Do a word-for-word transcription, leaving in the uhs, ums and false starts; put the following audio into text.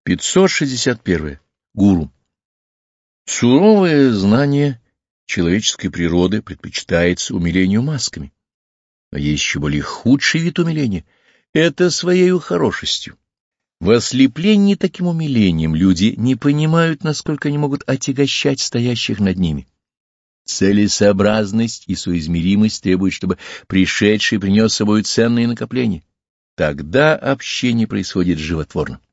пятьсот шестьдесят один. Гуру. Суровое знание человеческой природы предпочитается умилению масками. Но есть еще более худший вид умиления — это своею хорошестью. В ослеплении таким умилением люди не понимают, насколько они могут отягощать стоящих над ними. Целесообразность и соизмеримость требуют, чтобы пришедший принес с собой ценные накопления. Тогда общение происходит животворно.